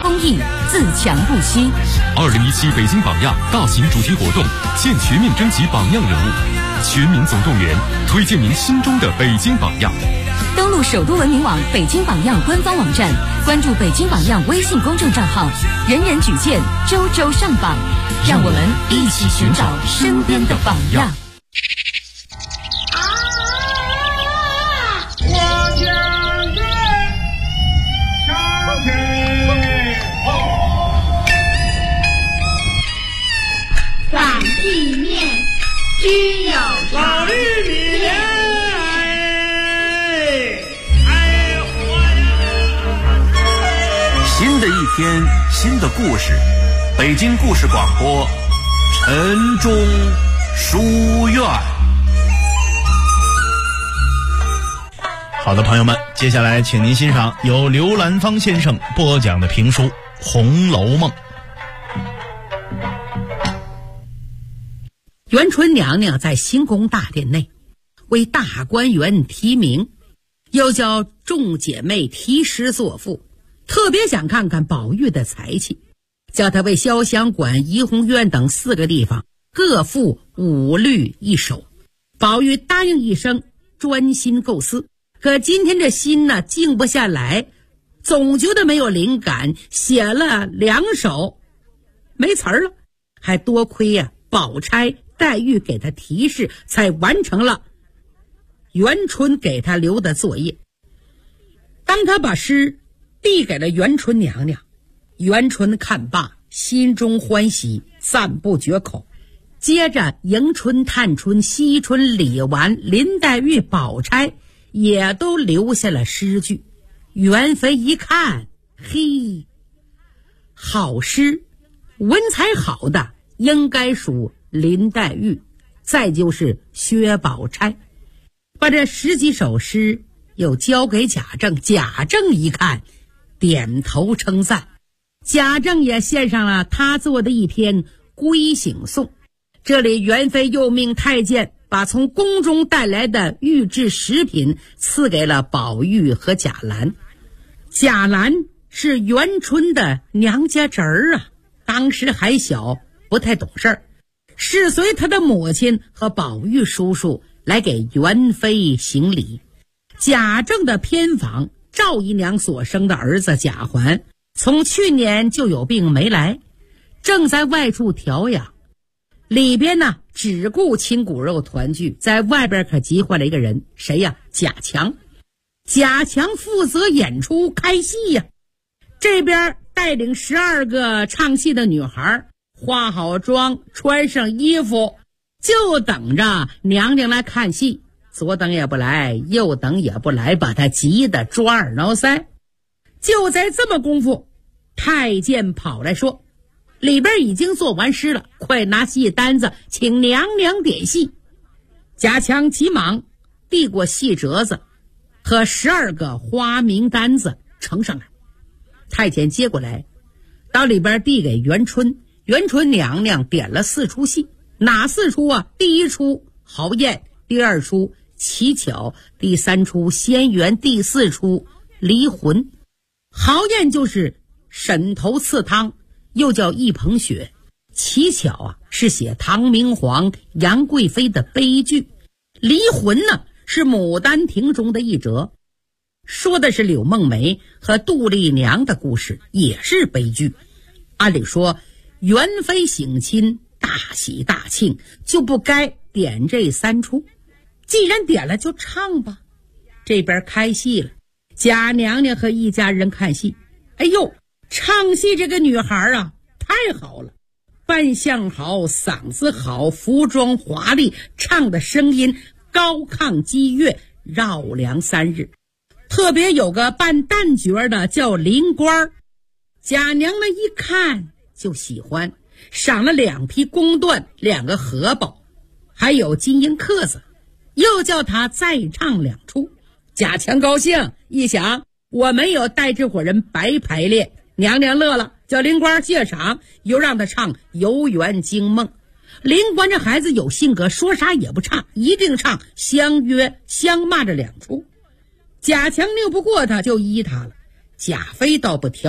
公益，自强不息。 2017北京榜样大型主题活动现全面征集榜样人物，全民总动员，推荐您心中的北京榜样。 登录首都文明网北京榜样官方网站，关注北京榜样微信公众账号，人人举荐，周周上榜，让我们一起寻找身边的榜样。 擀地面需要老玉米， 新的一天，新的故事，北京故事广播，晨钟书院。 好的，朋友们，接下来请您欣赏由刘兰芳先生播讲的评书《红楼梦》。 元春娘娘在行宫大殿内为大观园题名，又叫众姐妹题诗作赋，特别想看看宝玉的才气，叫他为潇湘馆、怡红院等4个地方各赋5律1首。宝玉答应一声，专心构思，可今天这心呢静不下来，总觉得没有灵感，写了2首没词儿了，还多亏呀宝钗黛玉给他提示，才完成了元春给他留的作业。当他把诗递给了元春娘娘，元春看罢，心中欢喜，赞不绝口。接着迎春、探春、惜春、李纨、林黛玉、宝钗也都留下了诗句。元妃一看，嘿，好诗，文采好的应该属林黛玉，再就是薛宝钗。把这10几首诗又交给贾政，贾政一看，点头称赞。贾政也献上了他做的一篇归省颂。这里元妃又命太监把从宫中带来的御制食品赐给了宝玉和贾兰。贾兰是元春的娘家侄儿啊，当时还小，不太懂事儿，是随他的母亲和宝玉叔叔来给元妃行礼。贾政的偏房，赵姨娘所生的儿子贾环，从去年就有病没来，正在外处调养。里边呢只顾亲骨肉团聚，在外边可急坏了一个人，谁呀？贾强。贾强负责演出开戏呀，这边带领12个唱戏的女孩，化好妆，穿上衣服，就等着娘娘来看戏。左等也不来，右等也不来，把他急得抓耳挠腮。就在这么功夫，太监跑来说，里边已经做完诗了，快拿戏单子请娘娘点戏。贾强急忙递过戏折子和12个花名单子呈上来。太监接过来，到里边递给元春。元春娘娘点了4出戏，哪4出啊？第1出豪艳，第2出乞巧，第3出仙缘，第4出离魂。豪艳就是沈头刺汤，又叫一捧雪。乞巧啊是写唐明皇杨贵妃的悲剧。离魂呢是牡丹亭中的一折，说的是柳梦梅和杜丽娘的故事，也是悲剧。按理说元妃省亲，大喜大庆，就不该点这3出，既然点了就唱吧。这边开戏了，贾娘娘和一家人看戏。哎呦，唱戏这个女孩啊太好了，扮相好，嗓子好，服装华丽，唱的声音高亢激越，绕梁3日。特别有个扮旦角的叫林官，贾娘们一看就喜欢，赏了2匹公缎，2个荷包，还有金银克子，又叫他再唱2出。贾强高兴，一想我没有带这伙人白排练。娘娘乐了，叫林官谢场，又让他唱《游园惊梦》。林官这孩子有性格，说啥也不唱，一定唱相约相骂这2出。贾强拗不过他，就依他了。贾妃倒不挑，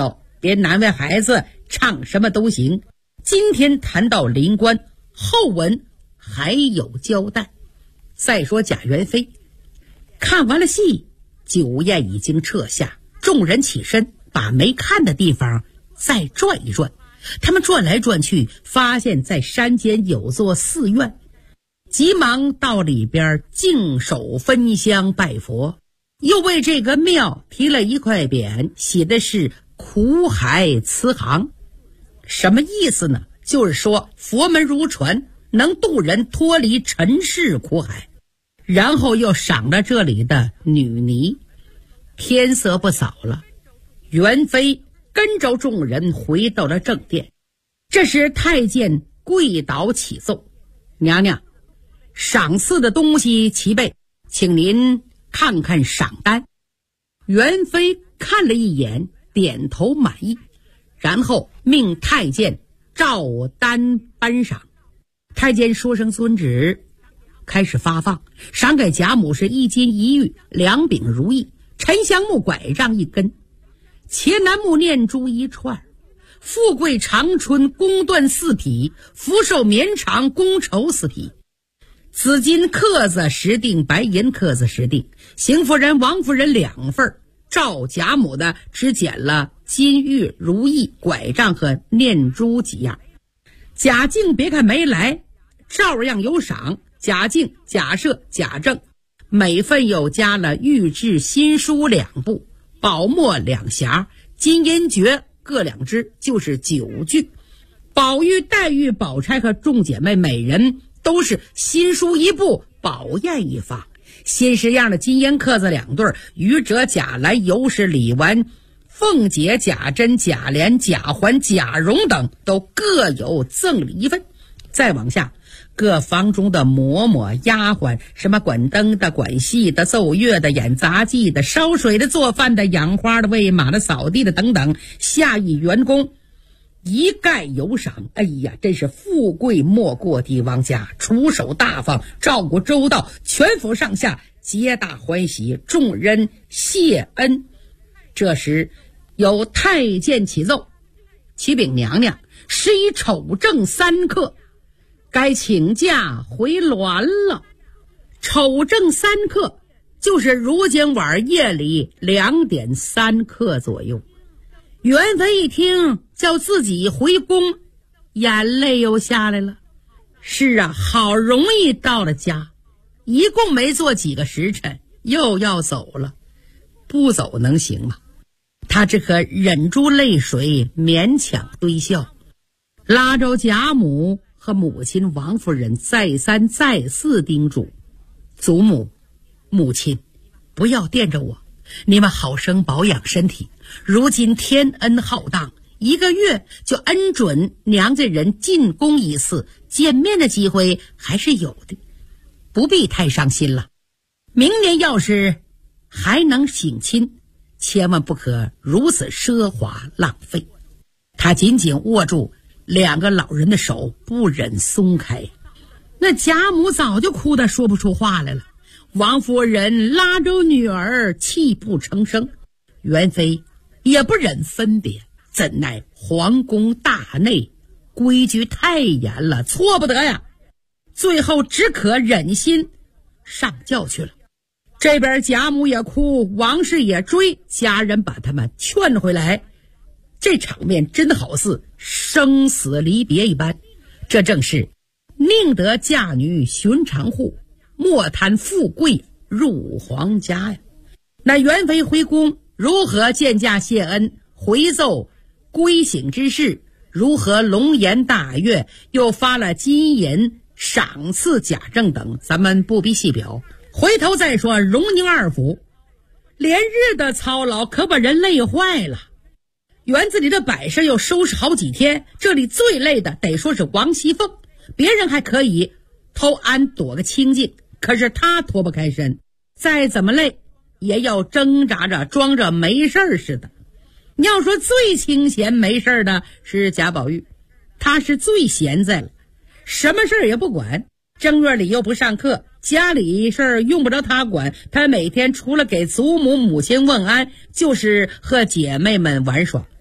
别难为孩子，唱什么都行。今天谈到灵官，后文还有交代。再说贾元妃，看完了戏，酒宴已经撤下，众人起身，把没看的地方再转一转。他们转来转去，发现在山间有座寺院，急忙到里边净手焚香拜佛，又为这个庙题了一块匾，写的是苦海慈航。什么意思呢？就是说佛门如船，能渡人脱离尘世苦海。然后又赏了这里的女尼。天色不早了，元妃跟着众人回到了正殿。这时太监跪倒启奏：娘娘，赏赐的东西齐备，请您看看赏单。元妃看了一眼，点头满意，然后命太监照单颁赏。太监说声遵旨，开始发放，赏给贾母是1金1玉2饼如意，沉香木拐杖1根，茄南木念珠1串，富贵长春宫缎4匹，福寿绵长宫绸4匹，紫金刻子10锭，白银刻子10锭，邢夫人王夫人2份，照贾母的只捡了金玉如意拐杖和念珠几样。贾敬别看没来，照样有赏。贾敬、贾赦、贾政每份又加了御制新书2部，宝墨2匣，金银珏各2支，就是9具。宝玉、黛玉、宝钗和众姐妹每人都是新书1部，宝砚1方。新式样的金银刻子2对，余者贾兰、尤氏、李纨、凤姐、贾珍、贾琏、贾环、贾蓉等都各有赠礼1份。再往下，各房中的嬷嬷、丫鬟，什么管灯的、管戏的、奏乐的、演杂技的、烧水的、做饭的、养花的、喂马的、扫地的等等，下役员工一概有赏。哎呀，真是富贵莫过帝王家，出手大方，照顾周到，全府上下皆大欢喜，众人谢恩。这时有太监启奏：启禀娘娘，时已丑正3刻，该请假回銮了。丑正3刻就是如今晚夜里2点3刻左右。元妃一听叫自己回宫，眼泪又下来了。是啊，好容易到了家，一共没做几个时辰，又要走了，不走能行吗？他只可忍住泪水，勉强堆笑，拉着贾母和母亲王夫人再三再四叮嘱：祖母、母亲，不要惦着我，你们好生保养身体。如今天恩浩荡，1个月就恩准娘家人进宫1次，见面的机会还是有的，不必太伤心了。明年要是还能省亲，千万不可如此奢华浪费。他紧紧握住2个老人的手，不忍松开。那贾母早就哭得说不出话来了，王夫人拉着女儿泣不成声，元妃也不忍分别，怎奈皇宫大内规矩太严了，错不得呀，最后只可忍心上轿去了。这边贾母也哭，王氏也追，家人把他们劝回来。这场面真好似生死离别一般，这正是宁得嫁女寻常户，莫贪富贵入皇家呀。那元妃回宫，如何见驾谢恩，回奏归省之事，如何龙颜大悦，又发了金银赏赐贾政等，咱们不必细表。回头再说荣宁2府，连日的操劳可把人累坏了，园子里的摆设又收拾好几天，这里最累的得说是王熙凤，别人还可以偷安躲个清静，可是她脱不开身，再怎么累也要挣扎着装着没事似的。你要说最清闲没事的是贾宝玉，他是最闲在了，什么事也不管，正月里又不上课，家里事儿用不着他管，他每天除了给祖母母亲问安，就是和姐妹们玩耍。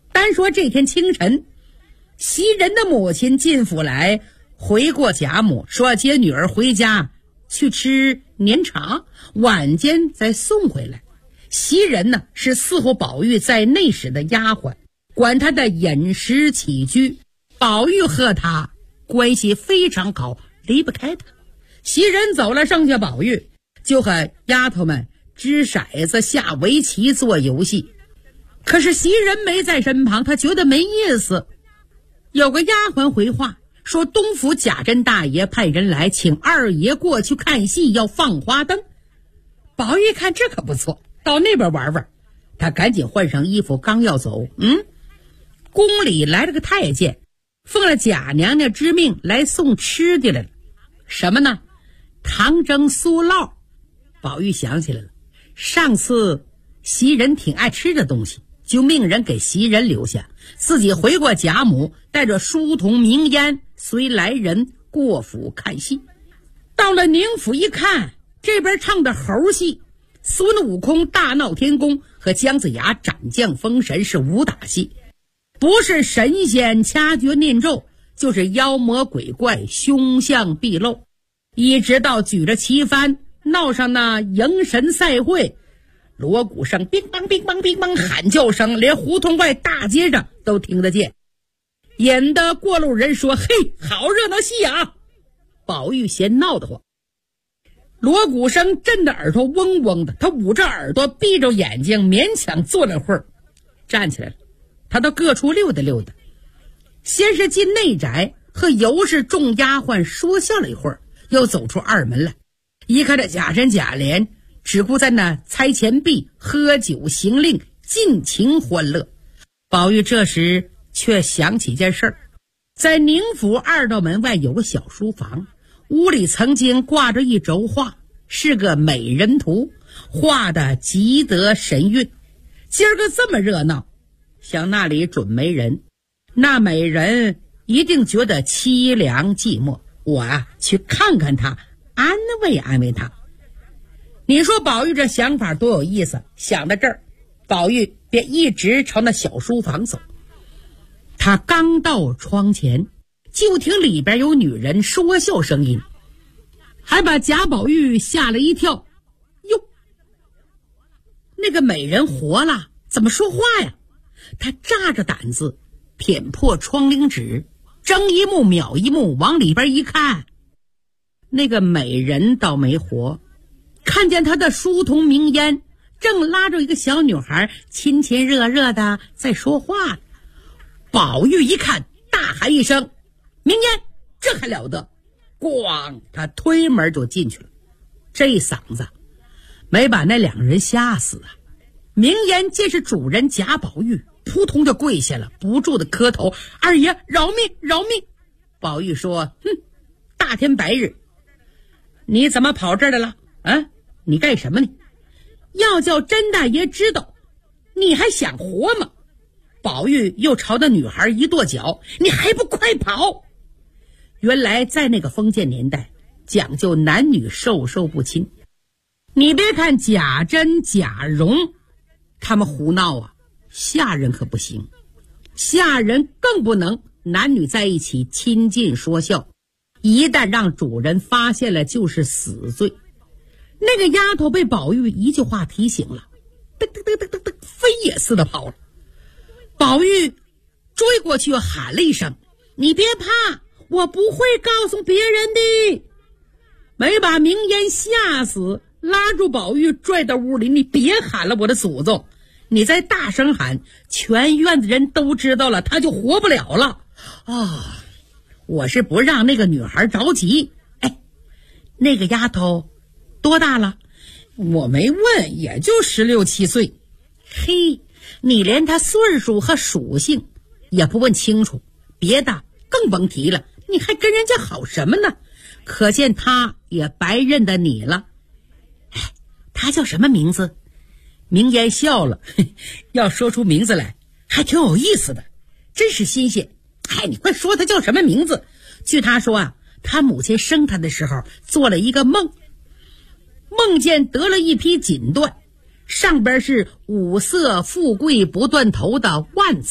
单说这天清晨，袭人的母亲进府来，回过贾母，说接女儿回家去吃年茶，晚间再送回来。袭人呢是伺候宝玉在内室的丫鬟，管他的饮食起居。宝玉和他关系非常好，离不开他。袭人走了，剩下宝玉就和丫头们掷骰子、下围棋、做游戏。可是袭人没在身旁，他觉得没意思。有个丫鬟回话说，东府贾珍大爷派人来请二爷过去看戏，要放花灯。宝玉看这可不错，到那边玩玩。他赶紧换上衣服，刚要走，宫里来了个太监，奉了贾娘娘之命来送吃的来了。什么呢？糖蒸酥酪。宝玉想起来了，上次袭人挺爱吃的东西，就命人给袭人留下，自己回过贾母，带着书童明烟随来人过府看戏。到了宁府一看，这边唱的猴戏，孙悟空大闹天宫和姜子牙斩将封神是武打戏，不是神仙掐诀念咒，就是妖魔鬼怪凶相毕露，一直到举着旗幡闹上那迎神赛会，锣鼓声乒乓乒乓乒乓，喊叫声连胡同外大街上都听得见，引得过路人说：“嘿，好热闹戏啊！”宝玉嫌闹得慌，锣鼓声震得耳朵嗡嗡的，他捂着耳朵，闭着眼睛，勉强坐了会儿，站起来了。他到各处溜达溜达，先是进内宅和尤氏众丫鬟说笑了一会儿，又走出二门来，一看这贾珍贾琏只顾在那猜钱币、喝酒行令，尽情欢乐。宝玉这时却想起件事儿，在宁府二道门外有个小书房，屋里曾经挂着一轴画，是个美人图，画的极得神韵。今儿个这么热闹，想那里准没人，那美人一定觉得凄凉寂寞，我去看看她，安慰安慰她。你说宝玉这想法多有意思，想到这儿，宝玉便一直朝那小书房走。他刚到窗前，就听里边有女人说笑声音，还把贾宝玉吓了一跳。哟，那个美人活了，怎么说话呀？他炸着胆子舔破窗棂纸，睁一目秒一目，往里边一看，那个美人倒没活，看见他的书童明烟正拉着一个小女孩亲亲热热的在说话。宝玉一看，大喊一声：“明烟，这还了得！”咣，他推门就进去了。这嗓子没把那两人吓死啊！明烟见是主人贾宝玉，扑通就跪下了，不住的磕头：“二爷饶命饶命！”宝玉说：“大天白日，你怎么跑这儿来了？你干什么呢？要叫甄大爷知道，你还想活吗？”宝玉又朝那女孩一跺脚：“你还不快跑！”原来在那个封建年代，讲究男女授受不亲。你别看贾珍、贾蓉他们胡闹啊，下人可不行，下人更不能男女在一起亲近说笑，一旦让主人发现了就是死罪。那个丫头被宝玉一句话提醒了，噔噔噔噔噔噔，飞也似的跑了。宝玉追过去喊了一声：“你别怕，我不会告诉别人的。”没把明烟吓死，拉住宝玉拽到屋里：“你别喊了，我的祖宗！你再大声喊，全院的人都知道了，他就活不了了。”我是不让那个女孩着急。那个丫头多大了？我没问，也就16、17岁。嘿，你连她岁数和属性也不问清楚，别的更甭提了，你还跟人家好什么呢？可见她也白认得你了。她叫什么名字？明烟笑了，要说出名字来还挺有意思的，真是新鲜。你快说她叫什么名字？据她说啊，她母亲生她的时候做了一个梦，梦见得了一匹锦缎，上边是五色富贵不断头的万字，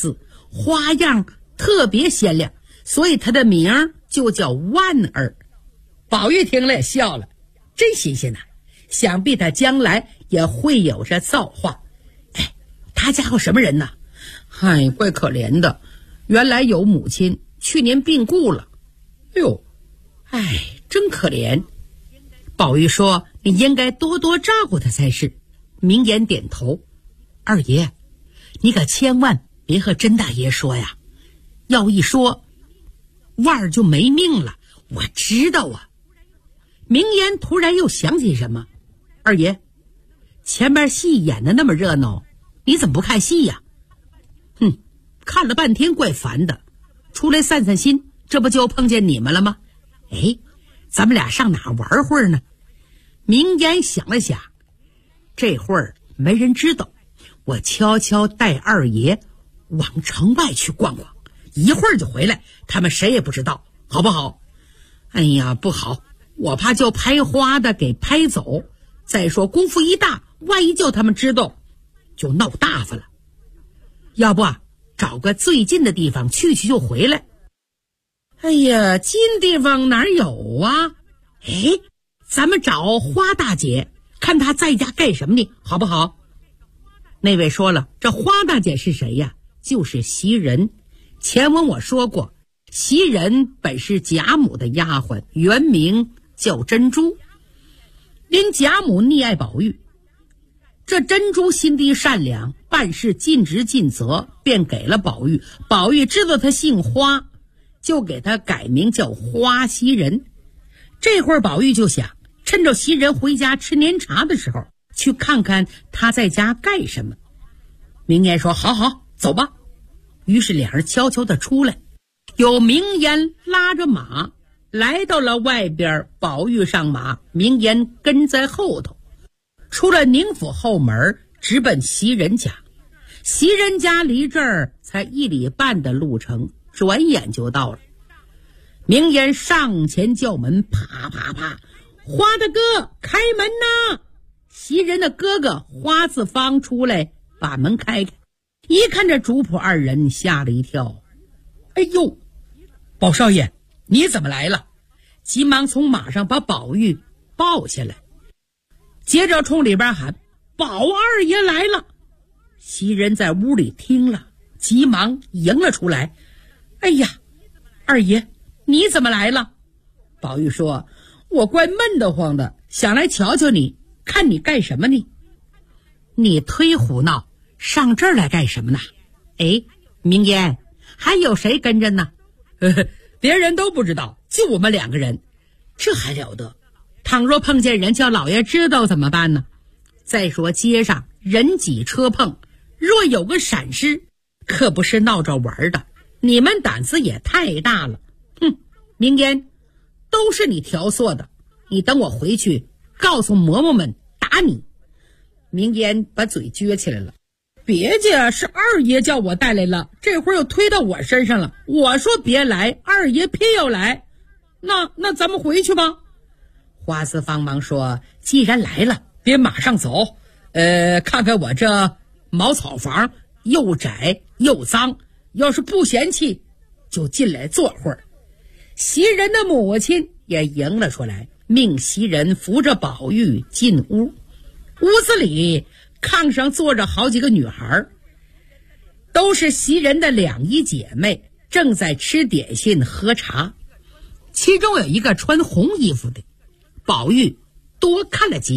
花样特别鲜亮，所以它的名儿就叫万儿。宝玉听了也笑了，真新鲜呐！想必他将来也会有着造化。哎，他家伙什么人呢？嗨，怪可怜的，原来有母亲，去年病故了。哎呦，哎，真可怜。宝玉说：“你应该多多照顾他才是。”明言点头：“二爷，你可千万别和甄大爷说呀，要一说，万儿就没命了。”我知道啊。明言突然又想起什么：“二爷，前面戏演的那么热闹，你怎么不看戏呀？”“看了半天怪烦的，出来散散心，这不就碰见你们了吗？哎，咱们俩上哪玩会儿呢？”明言想了想，这会儿没人知道，我悄悄带二爷往城外去逛逛，一会儿就回来，他们谁也不知道，好不好？哎呀，不好，我怕叫拍花的给拍走。再说功夫一大，万一叫他们知道，就闹大发了。要不找个最近的地方去就回来。哎呀，近地方哪有啊？哎，咱们找花大姐，看她在家干什么呢，好不好？那位说了，这花大姐是谁呀？就是袭人。前文我说过，袭人本是贾母的丫鬟，原名叫珍珠。因贾母溺爱宝玉，这珍珠心地善良，办事尽职尽责，便给了宝玉。宝玉知道他姓花，就给他改名叫花袭人。这会儿宝玉就想，趁着袭人回家吃年茶的时候，去看看他在家干什么。明言说：“好好，走吧。”于是两人悄悄地出来，有明言拉着马来到了外边，宝玉上马，明言跟在后头，出了宁府后门，直奔袭人家。袭人家离这儿才1里半的路程，转眼就到了。明言上前叫门，啪啪啪，花大哥开门呐！袭人的哥哥花自芳出来把门开开，一看这主仆二人，吓了一跳。哎呦，宝少爷你怎么来了？急忙从马上把宝玉抱下来，接着冲里边喊：“宝二爷来了！”袭人在屋里听了，急忙迎了出来：“哎呀，二爷你怎么来了？”宝玉说：“我怪闷得慌的，想来瞧瞧你，看你干什么呢？”“你忒胡闹，上这儿来干什么呢？”“哎，明言，还有谁跟着呢？”“别人都不知道，就我们2个人。”“这还了得，倘若碰见人叫老爷知道怎么办呢？再说街上人挤车碰，若有个闪失，可不是闹着玩的，你们胆子也太大了。明言，都是你挑唆的，你等我回去告诉嬷嬷们打你。”明言把嘴撅起来了：“别介，是二爷叫我带来了，这会儿又推到我身上了。我说别来，二爷偏要来，那咱们回去吧。”花四方忙说：“既然来了，别马上走，看看我这茅草房又窄又脏，要是不嫌弃，就进来坐会儿。”袭人的母亲也迎了出来，命袭人扶着宝玉进屋。屋子里炕上坐着好几个女孩，都是袭人的2姨姐妹，正在吃点心喝茶。其中有一个穿红衣服的，宝玉多看了几眼。